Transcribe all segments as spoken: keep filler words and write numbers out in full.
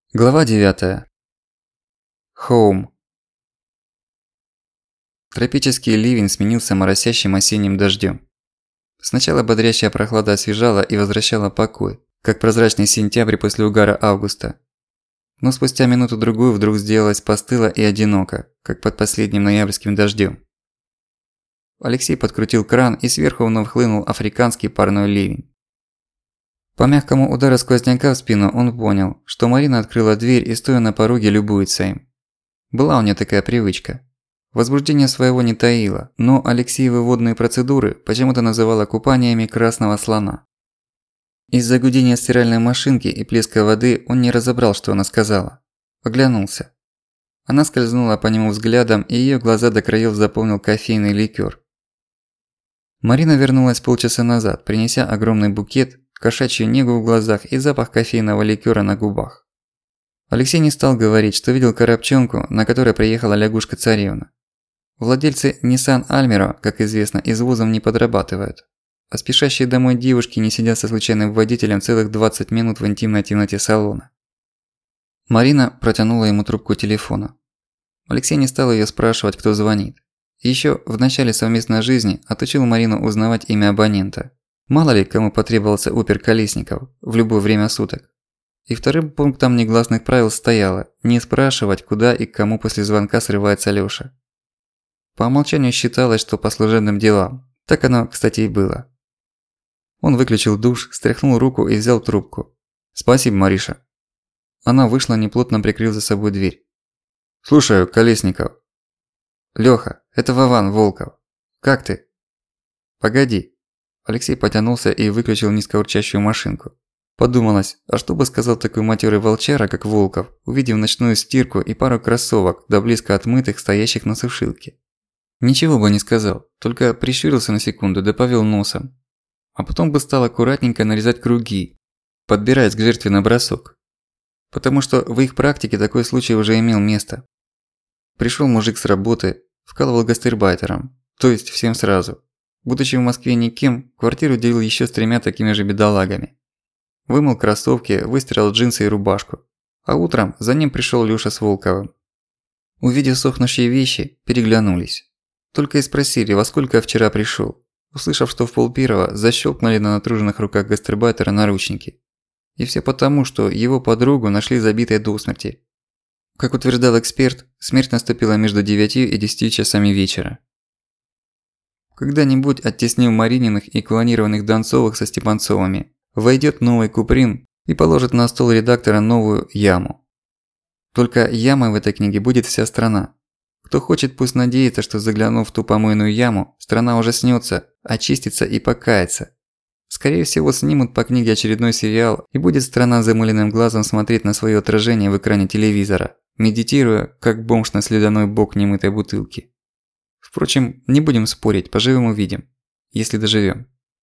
Глава девятая. Home. Тропический ливень сменился моросящим осенним дождём. Сначала бодрящая прохлада освежала и возвращала покой, как прозрачный сентябрь после угара августа. Но спустя минуту-другую вдруг сделалось постыло и одиноко, как под последним ноябрьским дождём. Алексей подкрутил кран, и сверху вновь хлынул африканский парной ливень. По мягкому удару сквозняка в спину он понял, что Марина открыла дверь и, стоя на пороге, любуется им. Была у нее такая привычка. Возбуждение своего не таила, но Алексеевы водные процедуры почему-то называла купаниями красного слона. Из-за гудения стиральной машинки и плеска воды он не разобрал, что она сказала. Оглянулся. Она скользнула по нему взглядом, и её глаза до краёв заполнил кофейный ликёр. Марина вернулась полчаса назад, принеся огромный букет, кошачью негу в глазах и запах кофейного ликёра на губах. Алексей не стал говорить, что видел коробчонку, на которой приехала лягушка-царевна. Владельцы Nissan Almero, как известно, извозом не подрабатывают. А спешащие домой девушки не сидят со случайным водителем целых двадцать минут в интимной темноте салона. Марина протянула ему трубку телефона. Алексей не стал её спрашивать, кто звонит. Ещё в начале совместной жизни отучил Марину узнавать имя абонента. Мало ли кому потребовался Опер Колесников в любое время суток. И вторым пунктом негласных правил стояло не спрашивать, куда и к кому после звонка срывается Лёша. По умолчанию считалось, что по служебным делам. Так оно, кстати, и было. Он выключил душ, стряхнул руку и взял трубку. «Спасибо, Мариша». Она вышла, неплотно прикрыв за собой дверь. «Слушаю, Колесников». «Лёха, это Вован Волков. Как ты?» «Погоди». Алексей потянулся и выключил низкоурчащую машинку. Подумалось, а что бы сказал такой матёрый волчара, как Волков, увидев ночную стирку и пару кроссовок, да близко отмытых, стоящих на сушилке? Ничего бы не сказал, только прищурился на секунду да повёл носом. А потом бы стал аккуратненько нарезать круги, подбираясь к жертве на бросок. Потому что в их практике такой случай уже имел место. Пришёл мужик с работы, вкалывал гастарбайтером, то есть всем сразу. Будучи в Москве никем, квартиру делил ещё с тремя такими же бедолагами. Вымыл кроссовки, выстирал джинсы и рубашку. А утром за ним пришёл Лёша с Волковым. Увидев сохнущие вещи, переглянулись. Только и спросили, во сколько вчера пришёл. Услышав, что в полпирого, защёлкнули на натруженных руках гастарбайтера наручники. И всё потому, что его подругу нашли забитой до смерти. Как утверждал эксперт, смерть наступила между девятью и десятью часами вечера. Когда-нибудь, оттеснив Марининых и клонированных Донцовых со Степанцовыми, войдёт новый Куприн и положит на стол редактора новую яму. Только ямой в этой книге будет вся страна. Кто хочет, пусть надеется, что заглянув в ту помойную яму, страна ужаснётся, очистится и покается. Скорее всего, снимут по книге очередной сериал, и будет страна замыленным глазом смотреть на своё отражение в экране телевизора, медитируя, как бомж на слюдяной бок немытой бутылки. Впрочем, не будем спорить, поживем увидим, если доживём.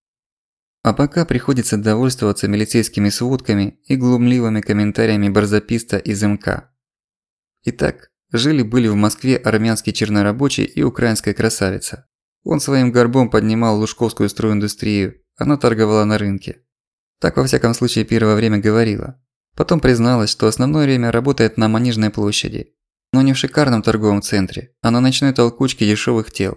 А пока приходится довольствоваться милицейскими сводками и глумливыми комментариями барзаписта из эм ка. Итак, жили-были в Москве армянский чернорабочий и украинская красавица. Он своим горбом поднимал лужковскую стройиндустрию, она торговала на рынке. Так во всяком случае первое время говорила. Потом призналась, что основное время работает на Манежной площади. Но не в шикарном торговом центре, а на ночной толкучке дешёвых тел.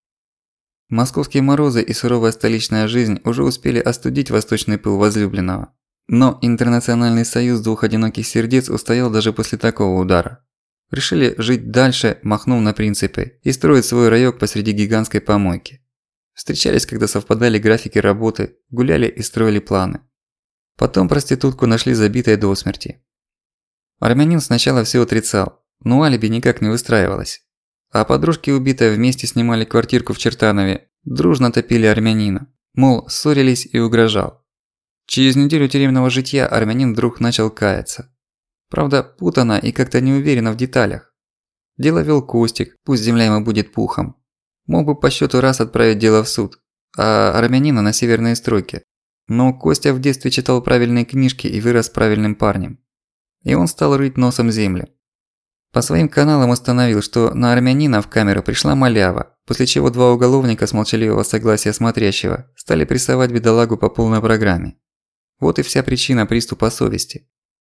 Московские морозы и суровая столичная жизнь уже успели остудить восточный пыл возлюбленного. Но Интернациональный союз двух одиноких сердец устоял даже после такого удара. Решили жить дальше, махнув на принципы, и строить свой райок посреди гигантской помойки. Встречались, когда совпадали графики работы, гуляли и строили планы. Потом проститутку нашли забитой до смерти. Армянин сначала всё отрицал. Но алиби никак не выстраивалось. А подружки убитой вместе снимали квартирку в Чертанове, дружно топили армянина. Мол, ссорились и угрожал. Через неделю тюремного житья армянин вдруг начал каяться. Правда, путано и как-то неуверенно в деталях. Дело вел Костик, пусть земля ему будет пухом. Мог бы по счёту раз отправить дело в суд, а армянина на северные стройки. Но Костя в детстве читал правильные книжки и вырос правильным парнем. И он стал рыть носом землю. По своим каналам установил, что на армянина в камеру пришла малява, после чего два уголовника с молчаливого согласия смотрящего стали прессовать бедолагу по полной программе. Вот и вся причина приступа совести.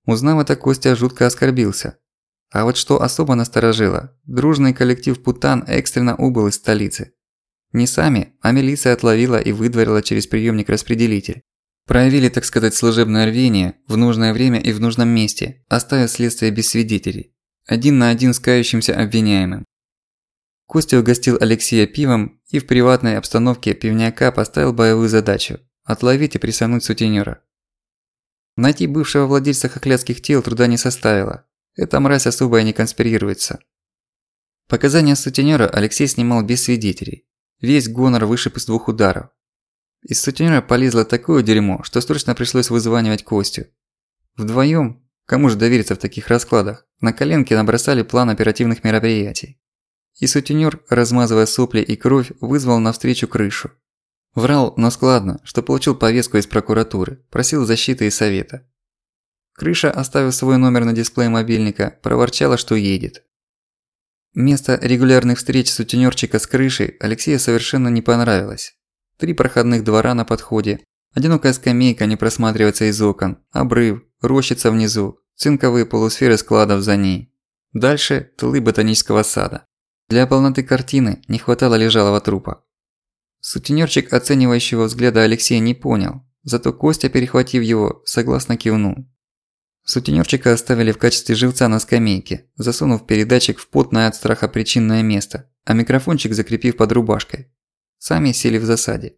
Узнав это, Костя жутко оскорбился. А вот что особо насторожило, дружный коллектив путан экстренно убыл из столицы. Не сами, а милиция отловила и выдворила через приемник-распределитель. Проявили, так сказать, служебное рвение в нужное время и в нужном месте, оставив следствие без свидетелей. Один на один с кающимся обвиняемым. Костя угостил Алексея пивом и в приватной обстановке пивняка поставил боевую задачу – отловить и присануть сутенёра. Найти бывшего владельца хохлядских тел труда не составило. Эта мразь особо и не конспирируется. Показания сутенёра Алексей снимал без свидетелей. Весь гонор вышиб из двух ударов. Из сутенёра полезло такое дерьмо, что срочно пришлось вызванивать Костю. Вдвоём, кому же довериться в таких раскладах, на коленке набросали план оперативных мероприятий. И сутенёр, размазывая сопли и кровь, вызвал навстречу крышу. Врал, но складно, что получил повестку из прокуратуры, просил защиты и совета. Крыша, оставив свой номер на дисплее мобильника, проворчала, что едет. Место регулярных встреч сутенёрчика с крышей Алексею совершенно не понравилось. Три проходных двора на подходе, одинокая скамейка не просматривается из окон, обрыв, рощица внизу, цинковые полусферы складов за ней. Дальше – тылы ботанического сада. Для полноты картины не хватало лежалого трупа. Сутенёрчик оценивающего взгляда Алексея не понял, зато Костя, перехватив его, согласно кивнул. Сутенёрчика оставили в качестве живца на скамейке, засунув передатчик в потное от страха причинное место, а микрофончик закрепив под рубашкой. Сами сели в засаде.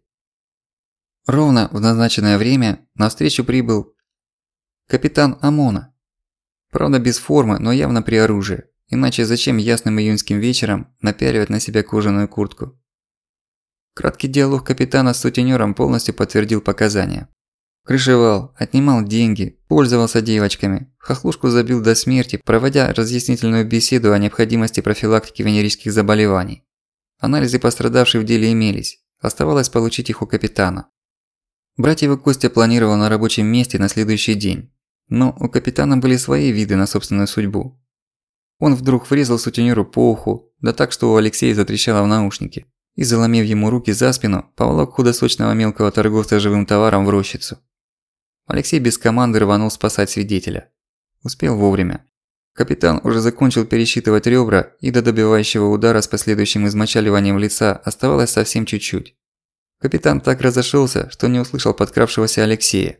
Ровно в назначенное время навстречу прибыл капитан ОМОНа. Правда без формы, но явно при оружии, иначе зачем ясным июньским вечером напяливать на себя кожаную куртку? Краткий диалог капитана с сутенёром полностью подтвердил показания. Крышевал, отнимал деньги, пользовался девочками, хохлушку забил до смерти, проводя разъяснительную беседу о необходимости профилактики венерических заболеваний. Анализы пострадавших в деле имелись, оставалось получить их у капитана. Брать его Костя планировал на рабочем месте на следующий день, но у капитана были свои виды на собственную судьбу. Он вдруг врезал сутенёру по уху, да так, что у Алексея затрещало в наушнике, и, заломив ему руки за спину, поволок худосочного мелкого торговца живым товаром в рощицу. Алексей без команды рванул спасать свидетеля. Успел вовремя. Капитан уже закончил пересчитывать ребра, и до добивающего удара с последующим измочаливанием лица оставалось совсем чуть-чуть. Капитан так разошелся, что не услышал подкравшегося Алексея.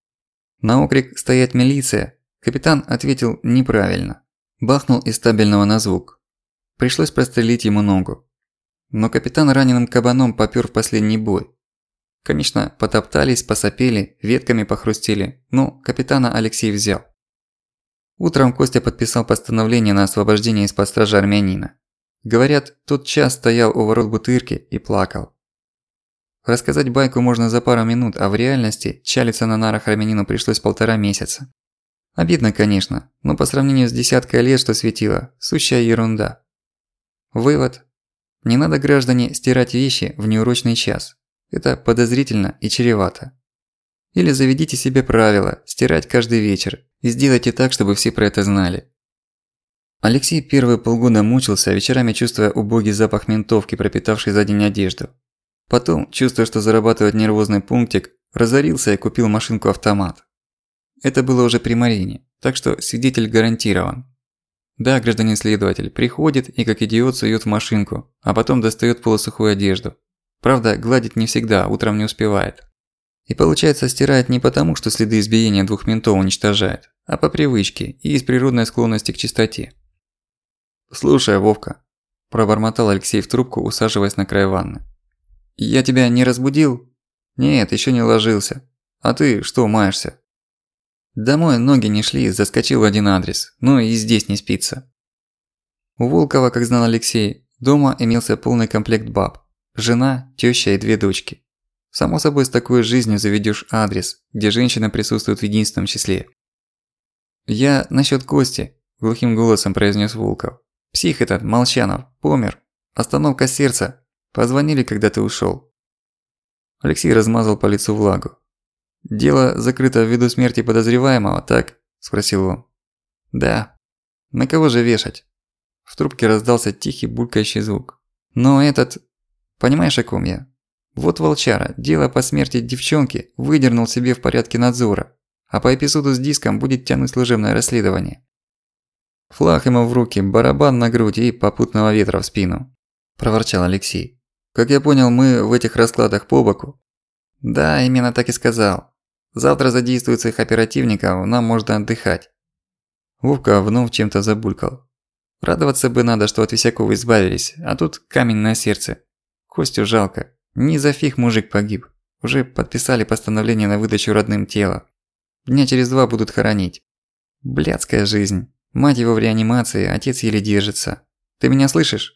На окрик «Стоять, милиция!» капитан ответил неправильно. Бахнул из стабильного на звук. Пришлось прострелить ему ногу. Но капитан раненым кабаном попёр в последний бой. Конечно, потоптались, посопели, ветками похрустели, но капитана Алексей взял. Утром Костя подписал постановление на освобождение из-под стражи армянина. Говорят, тот час стоял у ворот Бутырки и плакал. Рассказать байку можно за пару минут, а в реальности чалиться на нарах армянину пришлось полтора месяца. Обидно, конечно, но по сравнению с десяткой лет, что светило, сущая ерунда. Вывод. Не надо, граждане, стирать вещи в неурочный час. Это подозрительно и чревато. Или заведите себе правило – стирать каждый вечер, и сделайте так, чтобы все про это знали. Алексей первые полгода мучился, вечерами чувствуя убогий запах ментовки, пропитавший за день одежду. Потом, чувствуя, что зарабатывает нервозный пунктик, разорился и купил машинку-автомат. Это было уже при Марине, так что свидетель гарантирован. Да, гражданин следователь, приходит и как идиот сует в машинку, а потом достает полусухую одежду. Правда, гладить не всегда, утром не успевает. И получается, стирает не потому, что следы избиения двух ментов уничтожает, а по привычке и из природной склонности к чистоте. «Слушай, Вовка», – пробормотал Алексей в трубку, усаживаясь на край ванны. «Я тебя не разбудил?» «Нет, ещё не ложился. А ты что маешься?» Домой ноги не шли, заскочил в один адрес, ну и здесь не спится. У Волкова, как знал Алексей, дома имелся полный комплект баб. Жена, тёща и две дочки. Само собой, с такой жизнью заведёшь адрес, где женщина присутствует в единственном числе. «Я насчёт Кости», – глухим голосом произнёс Волков. «Псих этот, Молчанов, помер. Остановка сердца. Позвонили, когда ты ушёл». Алексей размазал по лицу влагу. «Дело закрыто ввиду смерти подозреваемого, так?» – спросил он. «Да. На кого же вешать?» В трубке раздался тихий булькающий звук. «Но этот... Понимаешь, о ком я? Вот волчара, дело по смерти девчонки, выдернул себе в порядке надзора. А по эпизоду с диском будет тянуть служебное расследование. Флаг ему в руки, барабан на грудь и попутного ветра в спину», – проворчал Алексей. «Как я понял, мы в этих раскладах по боку?» «Да, именно так и сказал. Завтра задействуют своих оперативников, нам можно отдыхать». Вовка вновь чем-то забулькал. «Радоваться бы надо, что от Висякова избавились, а тут камень на сердце. Костю жалко. Ни за фиг мужик погиб. Уже подписали постановление на выдачу родным тела. Дня через два будут хоронить. Блядская жизнь. Мать его в реанимации, отец еле держится. Ты меня слышишь?»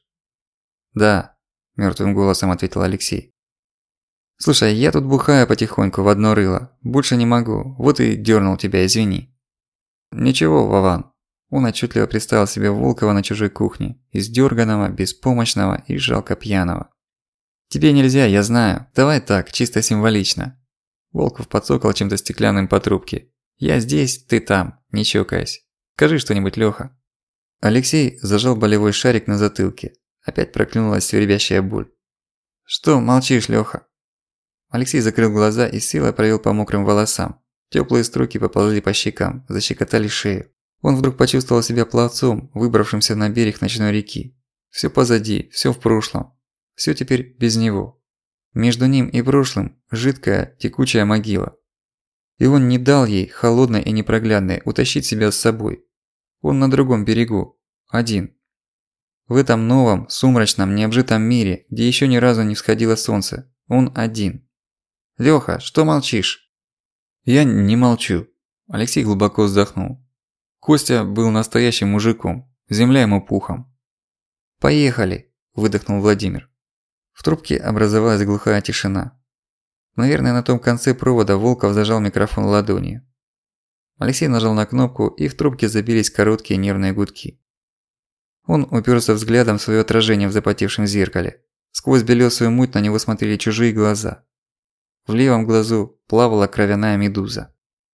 «Да», – мёртвым голосом ответил Алексей. «Слушай, я тут бухаю потихоньку в одно рыло. Больше не могу. Вот и дёрнул тебя, извини». «Ничего, Вован». Он отчетливо представил себе Волкова на чужой кухне, издёрганного, беспомощного и жалко пьяного. «Тебе нельзя, я знаю. Давай так, чисто символично». Волков подсокал чем-то стеклянным по трубке. «Я здесь, ты там, не чокаясь. Скажи что-нибудь, Лёха». Алексей зажал болевой шарик на затылке. Опять проклюнулась свербящая боль. «Что молчишь, Лёха?» Алексей закрыл глаза и с силой провел по мокрым волосам. Тёплые струйки поползли по щекам, защекотали шею. Он вдруг почувствовал себя пловцом, выбравшимся на берег ночной реки. Всё позади, всё в прошлом. Всё теперь без него. Между ним и прошлым жидкая, текучая могила. И он не дал ей, холодной и непроглядной, утащить себя с собой. Он на другом берегу. Один. В этом новом, сумрачном, необжитом мире, где ещё ни разу не всходило солнце, он один. «Лёха, что молчишь?» «Я не молчу». Алексей глубоко вздохнул. Костя был настоящим мужиком, земля ему пухом. «Поехали», – выдохнул Владимир. В трубке образовалась глухая тишина. Наверное, на том конце провода Волков зажал микрофон ладонью. Алексей нажал на кнопку, и в трубке забились короткие нервные гудки. Он упёрся взглядом в своё отражение в запотевшем зеркале. Сквозь белёсую муть на него смотрели чужие глаза. В левом глазу плавала кровяная медуза.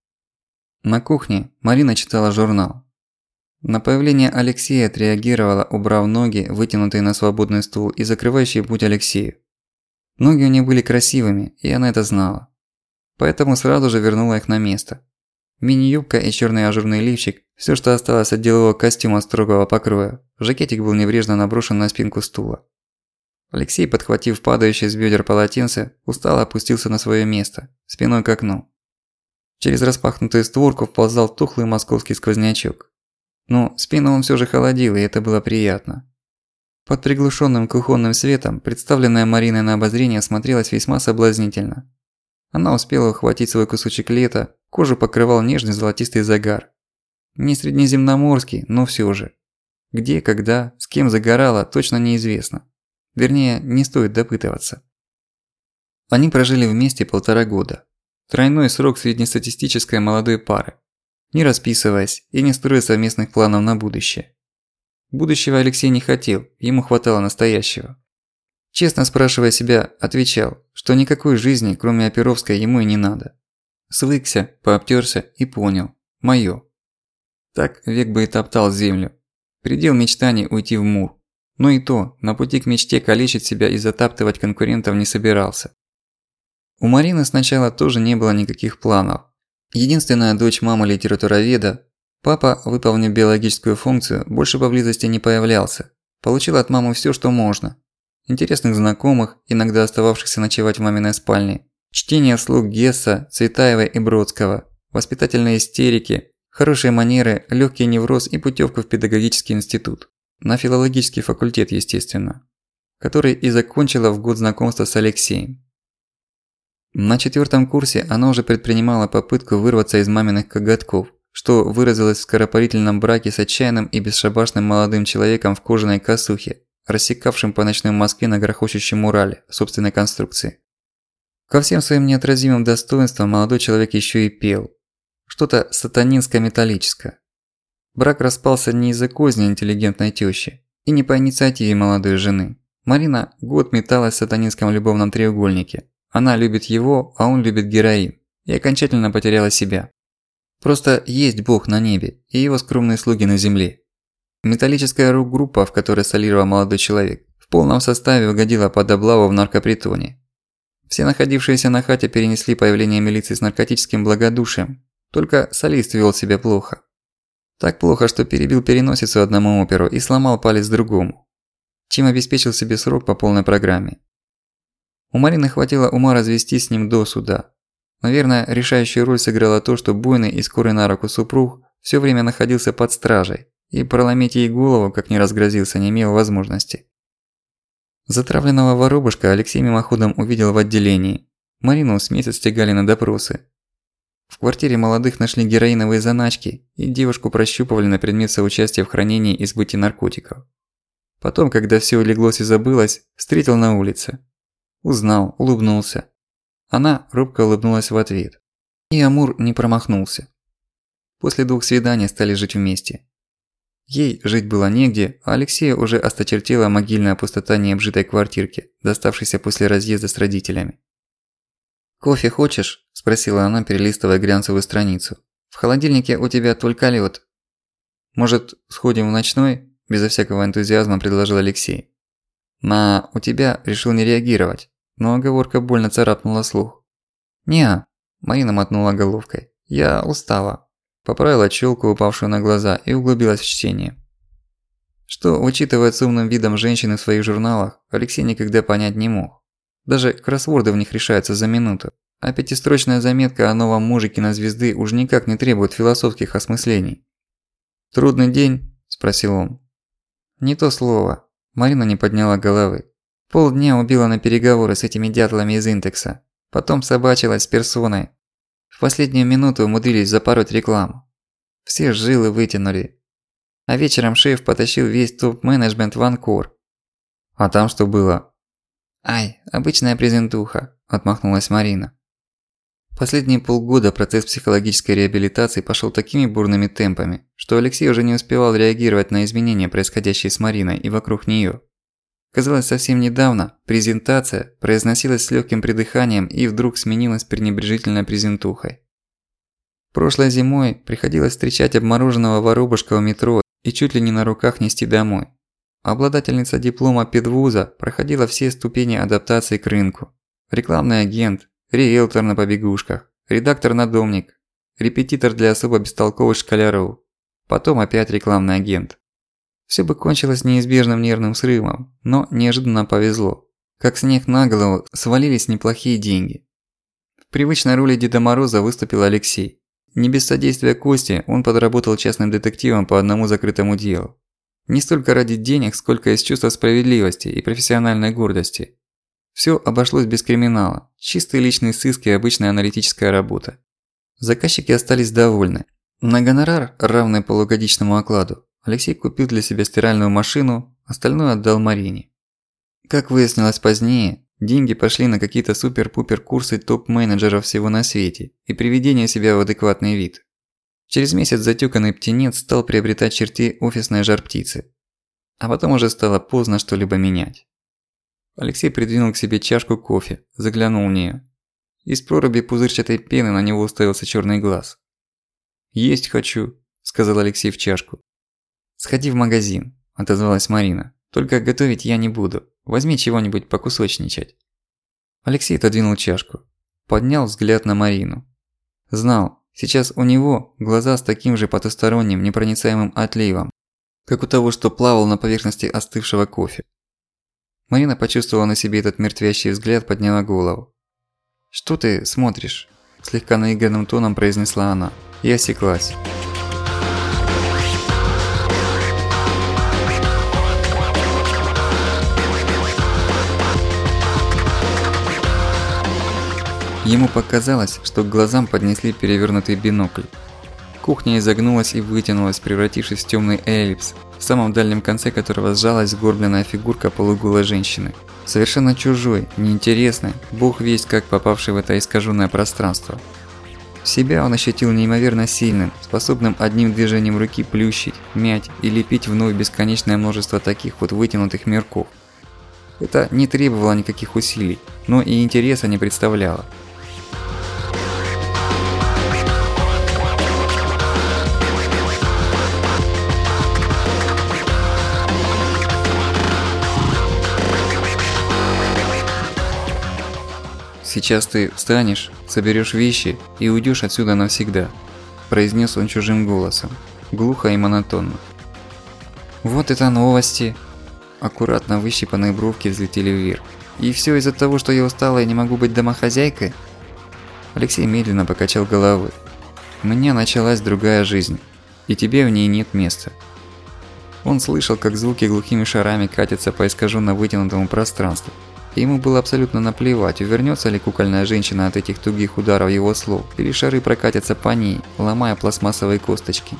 На кухне Марина читала журнал. На появление Алексея отреагировала, убрав ноги, вытянутые на свободный стул и закрывающие путь Алексею. Ноги у нее были красивыми, и она это знала. Поэтому сразу же вернула их на место. Мини-юбка и чёрный ажурный лифчик – всё, что осталось от делового костюма строгого покроя. Жакетик был небрежно наброшен на спинку стула. Алексей, подхватив падающее с бёдер полотенце, устало опустился на своё место, спиной к окну. Через распахнутую створку вползал тухлый московский сквознячок. Но спину он всё же холодил, и это было приятно. Под приглушенным кухонным светом представленная Мариной на обозрение смотрелась весьма соблазнительно. Она успела ухватить свой кусочек лета, кожу покрывал нежный золотистый загар. Не среднеземноморский, но всё же. Где, когда, с кем загорала, точно неизвестно. Вернее, не стоит допытываться. Они прожили вместе полтора года. Тройной срок среднестатистической молодой пары. Не расписываясь и не строя совместных планов на будущее. Будущего Алексей не хотел, ему хватало настоящего. Честно спрашивая себя, отвечал, что никакой жизни, кроме оперовской, ему и не надо. Свыкся, пообтёрся и понял – моё. Так век бы и топтал землю. Предел мечтаний уйти в мур. Но и то, на пути к мечте калечить себя и затаптывать конкурентов не собирался. У Марины сначала тоже не было никаких планов. Единственная дочь мамы литературоведа, папа, выполнив биологическую функцию, больше поблизости не появлялся. Получил от мамы всё, что можно. Интересных знакомых, иногда остававшихся ночевать в маминой спальне, чтение вслух Гесса, Цветаевой и Бродского, воспитательные истерики, хорошие манеры, лёгкий невроз и путёвку в педагогический институт. На филологический факультет, естественно. Который и закончила в год знакомства с Алексеем. На четвёртом курсе она уже предпринимала попытку вырваться из маминых коготков, что выразилось в скоропалительном браке с отчаянным и бесшабашным молодым человеком в кожаной косухе, рассекавшим по ночной Москве на грохочущем Урале собственной конструкции. Ко всем своим неотразимым достоинствам молодой человек ещё и пел. Что-то сатанинско-металлическое. Брак распался не из-за козни интеллигентной тёщи и не по инициативе молодой жены. Марина год металась в сатанинском любовном треугольнике. Она любит его, а он любит героин. И окончательно потеряла себя. Просто есть Бог на небе и его скромные слуги на земле. Металлическая рок-группа, в которой солировал молодой человек, в полном составе угодила под облаву в наркопритоне. Все находившиеся на хате перенесли появление милиции с наркотическим благодушием. Только солист вел себя плохо. Так плохо, что перебил переносицу одному оперу и сломал палец другому, чем обеспечил себе срок по полной программе. У Марины хватило ума развестись с ним до суда. Наверное, решающую роль сыграло то, что буйный и скорый на руку супруг всё время находился под стражей, и проломить ей голову, как ни разгрозился, не имел возможности. Затравленного воробушка Алексей мимоходом увидел в отделении. Марину с месяц тягали на допросы. В квартире молодых нашли героиновые заначки, и девушку прощупывали на предмет соучастия в хранении и сбытии наркотиков. Потом, когда всё улеглось и забылось, встретил на улице. Узнал, улыбнулся. Она робко улыбнулась в ответ. И Амур не промахнулся. После двух свиданий стали жить вместе. Ей жить было негде, а Алексею уже осточертела могильная пустота необжитой квартирки, доставшейся после разъезда с родителями. «Кофе хочешь?» – спросила она, перелистывая глянцевую страницу. «В холодильнике у тебя только лёд». «Может, сходим в ночной?» – безо всякого энтузиазма предложил Алексей. На «у тебя» решил не реагировать, но оговорка больно царапнула слух. «Не-а», – Марина мотнула головкой. «Я устала». Поправила чёлку, упавшую на глаза, и углубилась в чтение. Что вычитывает с умным видом женщины в своих журналах, Алексей никогда понять не мог. Даже кроссворды в них решаются за минуту, а пятистрочная заметка о новом муже кинозвезды уж никак не требует философских осмыслений. «Трудный день?» – спросил он. «Не то слово». Марина не подняла головы. Полдня убила на переговоры с этими дятлами из Интекса. Потом собачилась с персоной. В последнюю минуту умудрились запороть рекламу. Все жилы вытянули. А вечером шеф потащил весь топ-менеджмент в Анкор. А там что было? «Ай, обычная презентуха», – отмахнулась Марина. Последние полгода процесс психологической реабилитации пошёл такими бурными темпами, что Алексей уже не успевал реагировать на изменения, происходящие с Мариной и вокруг неё. Казалось, совсем недавно презентация произносилась с лёгким придыханием и вдруг сменилась пренебрежительной презентухой. Прошлой зимой приходилось встречать обмороженного воробушка у метро и чуть ли не на руках нести домой. Обладательница диплома педвуза проходила все ступени адаптации к рынку. Рекламный агент, риэлтор на побегушках, редактор-надомник, репетитор для особо бестолковых школяров, потом опять рекламный агент. Всё бы кончилось неизбежным нервным срывом, но неожиданно повезло. Как снег на голову свалились неплохие деньги. В привычной роли Деда Мороза выступил Алексей. Не без содействия Кости он подработал частным детективом по одному закрытому делу. Не столько ради денег, сколько из чувства справедливости и профессиональной гордости. Всё обошлось без криминала, чистый личный сыск и обычная аналитическая работа. Заказчики остались довольны. На гонорар, равный полугодичному окладу, Алексей купил для себя стиральную машину, остальное отдал Марине. Как выяснилось позднее, деньги пошли на какие-то супер-пупер курсы топ-менеджеров всего на свете и приведение себя в адекватный вид. Через месяц затюканный птенец стал приобретать черты офисной жар-птицы. А потом уже стало поздно что-либо менять. Алексей придвинул к себе чашку кофе, заглянул в неё. Из проруби пузырчатой пены на него уставился чёрный глаз. «Есть хочу», – сказал Алексей в чашку. «Сходи в магазин», – отозвалась Марина. «Только готовить я не буду. Возьми чего-нибудь покусочничать». Алексей отодвинул чашку. Поднял взгляд на Марину. Знал, сейчас у него глаза с таким же потусторонним непроницаемым отливом, как у того, что плавал на поверхности остывшего кофе. Марина почувствовала на себе этот мертвящий взгляд, подняла голову. «Что ты смотришь?» – слегка наигранным тоном произнесла она. И осеклась. Ему показалось, что к глазам поднесли перевёрнутый бинокль. Кухня изогнулась и вытянулась, превратившись в тёмный эллипс, в самом дальнем конце которого сжалась сгорбленная фигурка полуголой женщины. Совершенно чужой, неинтересной, бог весть как попавший в это искажённое пространство. Себя он ощутил неимоверно сильным, способным одним движением руки плющить, мять и лепить вновь бесконечное множество таких вот вытянутых мирков. Это не требовало никаких усилий, но и интереса не представляло. Сейчас ты встанешь, соберешь вещи и уйдешь отсюда навсегда. произнес он чужим голосом, глухо и монотонно. «Вот это новости!» Аккуратно выщипанные бровки взлетели вверх. «И все из-за того, что я устала и не могу быть домохозяйкой?» Алексей медленно покачал головой. «У меня началась другая жизнь, и тебе в ней нет места». Он слышал, как звуки глухими шарами катятся по искаженно вытянутому пространству. И ему было абсолютно наплевать, увернется ли кукольная женщина от этих тугих ударов его слов, или шары прокатятся по ней, ломая пластмассовые косточки.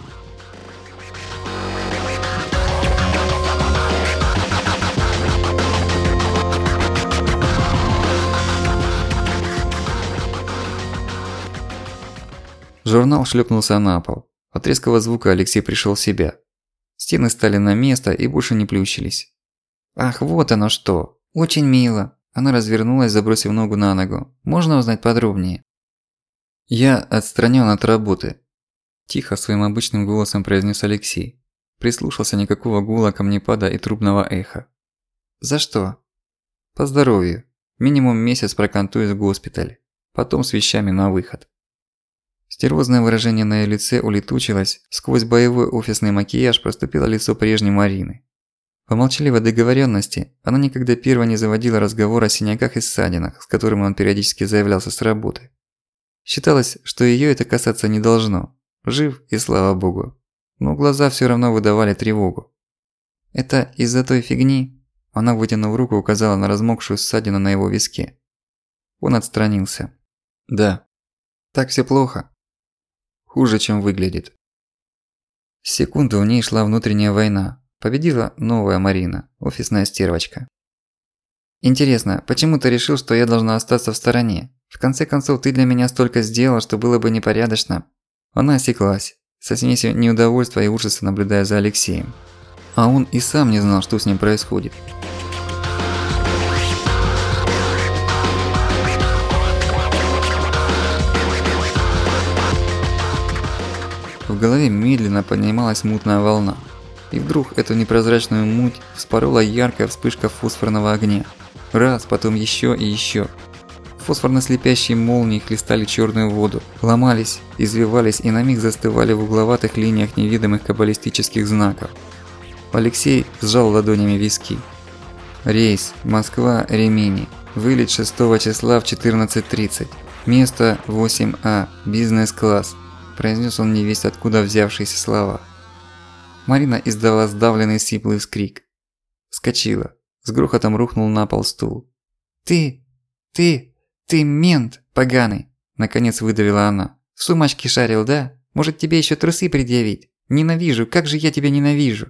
Журнал шлепнулся на пол. От резкого звука Алексей пришел в себя. Стены стали на место и больше не плющились. «Ах, вот оно что! Очень мило!» Она развернулась, забросив ногу на ногу. «Можно узнать подробнее?» «Я отстранён от работы», – тихо своим обычным голосом произнес Алексей. Прислушался, никакого гула, камнепада и трубного эха. «За что?» «По здоровью. Минимум месяц прокантуюсь в госпитале. Потом с вещами на выход». Стервозное выражение на её лице улетучилось, сквозь боевой офисный макияж проступило лицо прежней Марины. По молчаливой договорённости она никогда первой не заводила разговор о синяках и ссадинах, с которыми он периодически заявлялся с работы. Считалось, что её это касаться не должно. Жив и слава богу. Но глаза всё равно выдавали тревогу. «Это из-за той фигни?» Она, вытянув руку, указала на размокшую ссадину на его виске. Он отстранился. «Да. Так всё плохо?» «Хуже, чем выглядит». Секунду в ней шла внутренняя война. Победила новая Марина, офисная стервочка. «Интересно, почему ты решил, что я должна остаться в стороне? В конце концов, ты для меня столько сделал, что было бы непорядочно». Она осеклась, со смесью неудовольствия и ужаса наблюдая за Алексеем. А он и сам не знал, что с ним происходит. В голове медленно поднималась мутная волна. И вдруг эту непрозрачную муть вспорола яркая вспышка фосфорного огня. Раз, потом ещё и ещё. Фосфорно-слепящие молнии хлестали чёрную воду, ломались, извивались и на миг застывали в угловатых линиях невидимых каббалистических знаков. Алексей сжал ладонями виски. Рейс Москва-Ремини. Вылет шестого числа в четырнадцать тридцать. Место восемь А. Бизнес-класс. Произнес он невесть откуда взявшиеся слова. Марина издала сдавленный сиплый вскрик. Вскочила. С грохотом рухнул на пол стул. «Ты! Ты! Ты мент поганый!» Наконец выдавила она. «В сумочке шарил, да? Может, тебе ещё трусы предъявить? Ненавижу! Как же я тебя ненавижу!»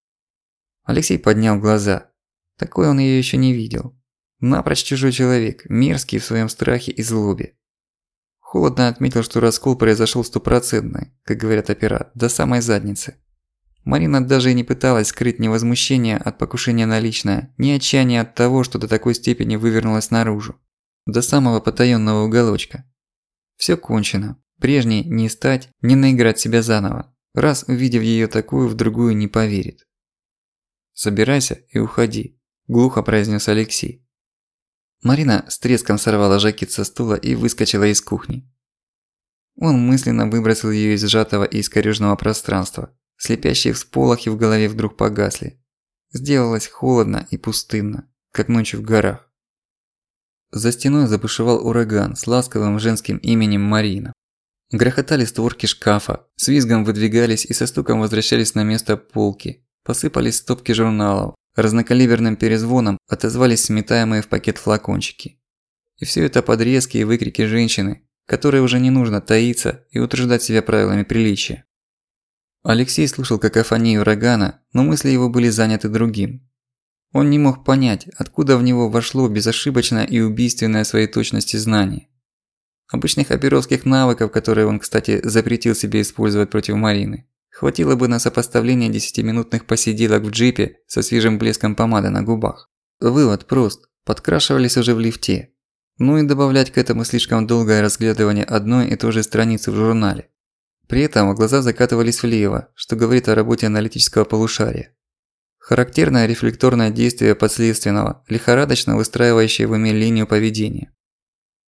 Алексей поднял глаза. Такой он её ещё не видел. Напрочь чужой человек, мерзкий в своём страхе и злобе. Холодно отметил, что раскол произошёл стопроцентный, как говорят опера, до самой задницы. Марина даже и не пыталась скрыть ни возмущения от покушения на личное, ни отчаяния от того, что до такой степени вывернулось наружу. До самого потаённого уголочка. Всё кончено. Прежней не стать, не наиграть себя заново. Раз увидев её такую, в другую не поверит. «Собирайся и уходи», – глухо произнес Алексей. Марина с треском сорвала жакет со стула и выскочила из кухни. Он мысленно выбросил её из сжатого и искорёженного пространства. Слепящие всполохи в голове вдруг погасли. Сделалось холодно и пустынно, как ночью в горах. За стеной забушевал ураган с ласковым женским именем Марина. Грохотали створки шкафа, с визгом выдвигались и со стуком возвращались на место полки. Посыпались стопки журналов, разнокалиберным перезвоном отозвались сметаемые в пакет флакончики. И всё это под резкие выкрики женщины, которой уже не нужно таиться и утруждать себя правилами приличия. Алексей слушал какофонию урагана, но мысли его были заняты другим. Он не мог понять, откуда в него вошло безошибочное и убийственное своей точности знание. Обычных оперовских навыков, которые он, кстати, запретил себе использовать против Марины, хватило бы на сопоставление десятиминутных посиделок в джипе со свежим блеском помады на губах. Вывод прост – подкрашивались уже в лифте. Ну и добавлять к этому слишком долгое разглядывание одной и той же страницы в журнале. При этом глаза закатывались влево, что говорит о работе аналитического полушария. Характерное рефлекторное действие подследственного, лихорадочно выстраивающее в уме линию поведения.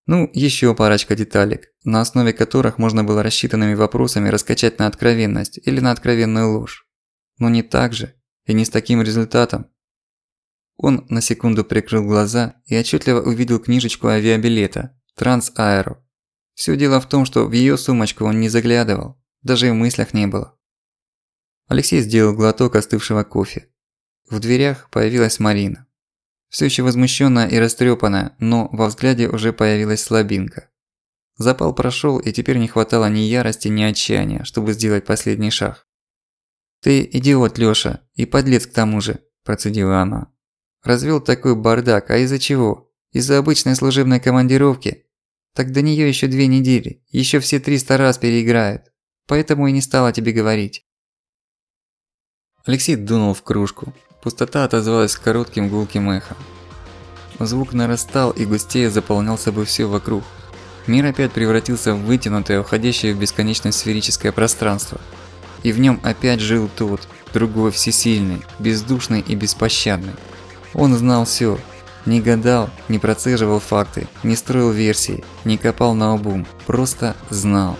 Ну, еще парочка деталек, на основе которых можно было рассчитанными вопросами раскачать на откровенность или на откровенную ложь. Но не так же, и не с таким результатом. Он на секунду прикрыл глаза и отчетливо увидел книжечку авиабилета «Трансаэро». Всё дело в том, что в её сумочку он не заглядывал, даже и в мыслях не было. Алексей сделал глоток остывшего кофе. В дверях появилась Марина. Всё ещё возмущённая и растрёпанная, но во взгляде уже появилась слабинка. Запал прошёл, и теперь не хватало ни ярости, ни отчаяния, чтобы сделать последний шаг. «Ты идиот, Лёша, и подлец к тому же», – процедила она. «Развёл такой бардак, а из-за чего? Из-за обычной служебной командировки? Так до неё ещё две недели, ещё все триста раз переиграют. Поэтому и не стала тебе говорить». Алексей дунул в кружку. Пустота отозвалась коротким гулким эхом. Звук нарастал и густее заполнял собой всё вокруг. Мир опять превратился в вытянутое, уходящее в бесконечность сферическое пространство. И в нём опять жил тот, другой всесильный, бездушный и беспощадный. Он знал всё. Не гадал, не процеживал факты, не строил версии, не копал наобум, просто знал.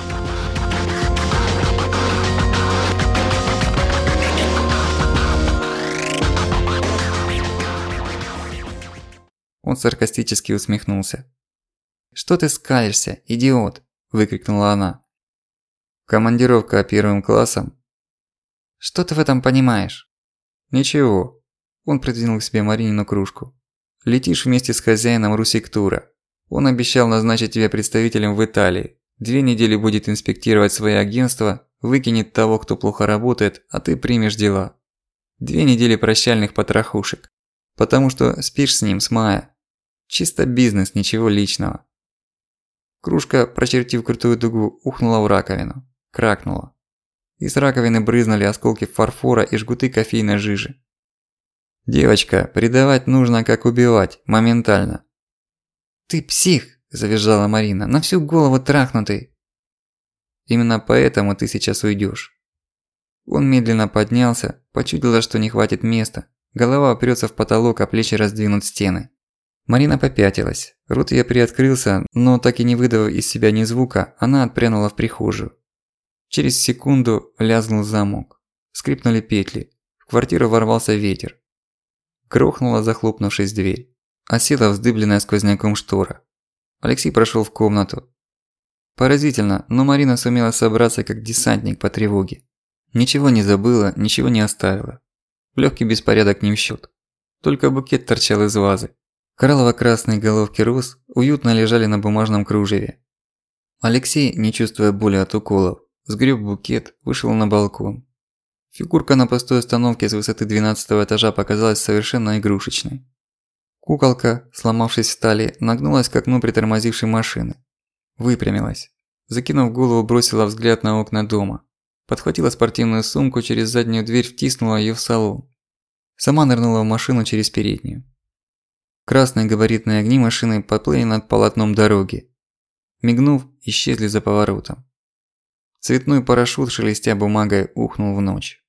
Он саркастически усмехнулся. «Что ты скалишься, идиот?» – выкрикнула она. «Командировка первым классом?» «Что ты в этом понимаешь?» «Ничего». Он придвинул к себе Маринину кружку. «Летишь вместе с хозяином Русиктура. Он обещал назначить тебя представителем в Италии. Две недели будет инспектировать свои агентства, выкинет того, кто плохо работает, а ты примешь дела. Две недели прощальных потрохушек. Потому что спишь с ним с мая. Чисто бизнес, ничего личного». Кружка, прочертив крутую дугу, ухнула в раковину. Кракнула. Из раковины брызнули осколки фарфора и жгуты кофейной жижи. «Девочка, предавать нужно, как убивать, моментально». «Ты псих!» – завизжала Марина. «На всю голову трахнутый!» «Именно поэтому ты сейчас уйдёшь». Он медленно поднялся, почудило, что не хватит места. Голова упрётся в потолок, а плечи раздвинут стены. Марина попятилась. Рот её приоткрылся, но так и не выдав из себя ни звука, она отпрянула в прихожую. Через секунду лязгнул замок. Скрипнули петли. В квартиру ворвался ветер. Грохнула, захлопнувшись дверь. Осела вздыбленная сквозняком штора. Алексей прошёл в комнату. Поразительно, но Марина сумела собраться как десантник по тревоге. Ничего не забыла, ничего не оставила. Лёгкий беспорядок не в счёт. Только букет торчал из вазы. Кораллово-красные головки роз уютно лежали на бумажном кружеве. Алексей, не чувствуя боли от уколов, сгреб букет, вышел на балкон. Фигурка на пустой остановке с высоты двенадцатого этажа показалась совершенно игрушечной. Куколка, сломавшись в стали, нагнулась к окну притормозившей машины. Выпрямилась. Закинув голову, бросила взгляд на окна дома. Подхватила спортивную сумку, через заднюю дверь втиснула её в салон. Сама нырнула в машину через переднюю. Красные габаритные огни машины поплыли над полотном дороги. Мигнув, исчезли за поворотом. Цветной парашют, шелестя бумагой, ухнул в ночь.